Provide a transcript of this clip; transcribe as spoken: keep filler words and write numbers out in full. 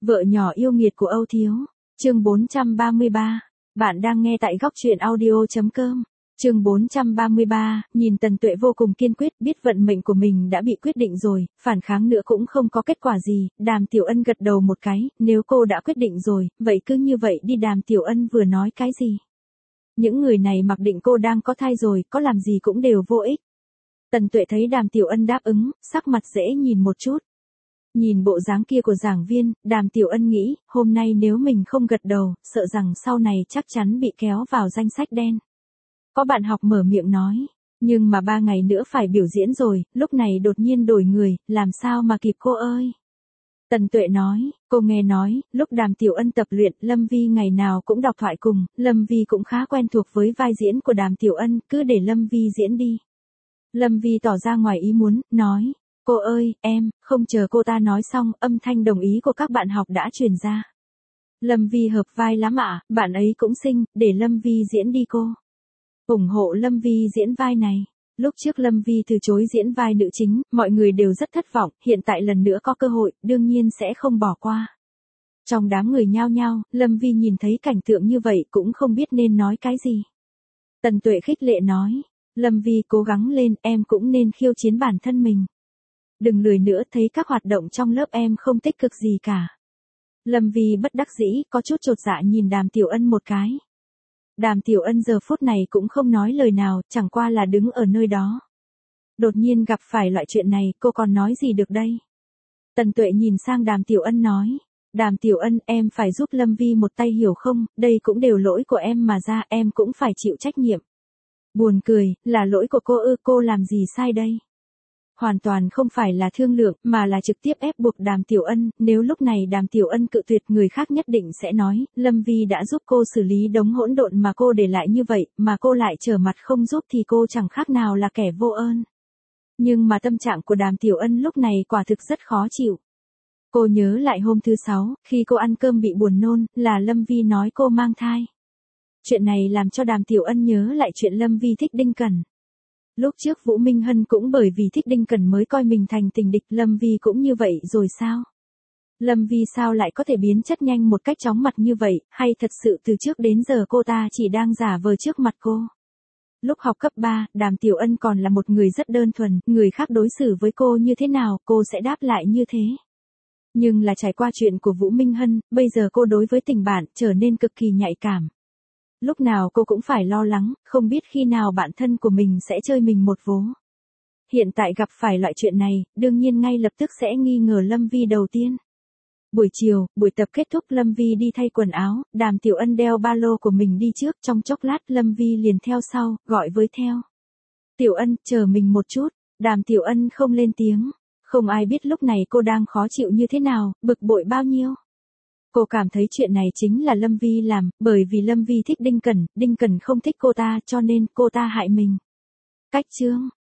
Vợ nhỏ yêu nghiệt của Âu Thiếu. Chương bốn trăm ba mươi ba. Bạn đang nghe tại góc truyện audio chấm com. Chương bốn trăm ba mươi ba, nhìn Tần Tuệ vô cùng kiên quyết, biết vận mệnh của mình đã bị quyết định rồi, phản kháng nữa cũng không có kết quả gì. Đàm Tiểu Ân gật đầu một cái, nếu cô đã quyết định rồi, vậy cứ như vậy đi. Đàm Tiểu Ân vừa nói cái gì? Những người này mặc định cô đang có thai rồi, có làm gì cũng đều vô ích. Tần Tuệ thấy Đàm Tiểu Ân đáp ứng, sắc mặt dễ nhìn một chút. Nhìn bộ dáng kia của giảng viên, Đàm Tiểu Ân nghĩ, hôm nay nếu mình không gật đầu, sợ rằng sau này chắc chắn bị kéo vào danh sách đen. Có bạn học mở miệng nói, nhưng mà ba ngày nữa phải biểu diễn rồi, lúc này đột nhiên đổi người, làm sao mà kịp cô ơi. Tần Tuệ nói, cô nghe nói, lúc Đàm Tiểu Ân tập luyện, Lâm Vi ngày nào cũng đọc thoại cùng, Lâm Vi cũng khá quen thuộc với vai diễn của Đàm Tiểu Ân, cứ để Lâm Vi diễn đi. Lâm Vi tỏ ra ngoài ý muốn, nói, cô ơi, em, không chờ cô ta nói xong, âm thanh đồng ý của các bạn học đã truyền ra. Lâm Vi hợp vai lắm ạ, bạn ấy cũng xinh, để Lâm Vi diễn đi cô. ủng hộ Lâm Vi diễn vai này. Lúc trước Lâm Vi từ chối diễn vai nữ chính, mọi người đều rất thất vọng, hiện tại lần nữa có cơ hội, đương nhiên sẽ không bỏ qua. Trong đám người nhao nhao, Lâm Vi nhìn thấy cảnh tượng như vậy cũng không biết nên nói cái gì. Tần Tuệ khích lệ nói, Lâm Vi cố gắng lên, em cũng nên khiêu chiến bản thân mình. Đừng lười nữa, thấy các hoạt động trong lớp em không tích cực gì cả. Lâm Vi bất đắc dĩ, có chút chột dạ nhìn Đàm Tiểu Ân một cái. Đàm Tiểu Ân giờ phút này cũng không nói lời nào, chẳng qua là đứng ở nơi đó. Đột nhiên gặp phải loại chuyện này, cô còn nói gì được đây? Tần Tuệ nhìn sang Đàm Tiểu Ân nói, Đàm Tiểu Ân, em phải giúp Lâm Vi một tay hiểu không, đây cũng đều lỗi của em mà ra, em cũng phải chịu trách nhiệm. Buồn cười, là lỗi của cô ư, cô làm gì sai đây? Hoàn toàn không phải là thương lượng, mà là trực tiếp ép buộc Đàm Tiểu Ân, nếu lúc này Đàm Tiểu Ân cự tuyệt, người khác nhất định sẽ nói, Lâm Vi đã giúp cô xử lý đống hỗn độn mà cô để lại như vậy, mà cô lại trở mặt không giúp thì cô chẳng khác nào là kẻ vô ơn. Nhưng mà tâm trạng của Đàm Tiểu Ân lúc này quả thực rất khó chịu. Cô nhớ lại hôm thứ sáu, khi cô ăn cơm bị buồn nôn, là Lâm Vi nói cô mang thai. Chuyện này làm cho Đàm Tiểu Ân nhớ lại chuyện Lâm Vi thích Đinh Cẩn. Lúc trước Vũ Minh Hân cũng bởi vì thích Đinh Cẩn mới coi mình thành tình địch, Lâm Vi cũng như vậy rồi sao? Lâm Vi sao lại có thể biến chất nhanh một cách chóng mặt như vậy, hay thật sự từ trước đến giờ cô ta chỉ đang giả vờ trước mặt cô? Lúc học cấp ba, Đàm Tiểu Ân còn là một người rất đơn thuần, người khác đối xử với cô như thế nào, cô sẽ đáp lại như thế. Nhưng là trải qua chuyện của Vũ Minh Hân, bây giờ cô đối với tình bạn trở nên cực kỳ nhạy cảm. Lúc nào cô cũng phải lo lắng, không biết khi nào bạn thân của mình sẽ chơi mình một vố. Hiện tại gặp phải loại chuyện này, đương nhiên ngay lập tức sẽ nghi ngờ Lâm Vi đầu tiên. Buổi chiều, buổi tập kết thúc, Lâm Vi đi thay quần áo, Đàm Tiểu Ân đeo ba lô của mình đi trước, trong chốc lát Lâm Vi liền theo sau, gọi với theo. Tiểu Ân, chờ mình một chút. Đàm Tiểu Ân không lên tiếng. Không ai biết lúc này cô đang khó chịu như thế nào, bực bội bao nhiêu. Cô cảm thấy chuyện này chính là Lâm Vi làm, bởi vì Lâm Vi thích Đinh Cẩn, Đinh Cẩn không thích cô ta, cho nên cô ta hại mình. Cách chương.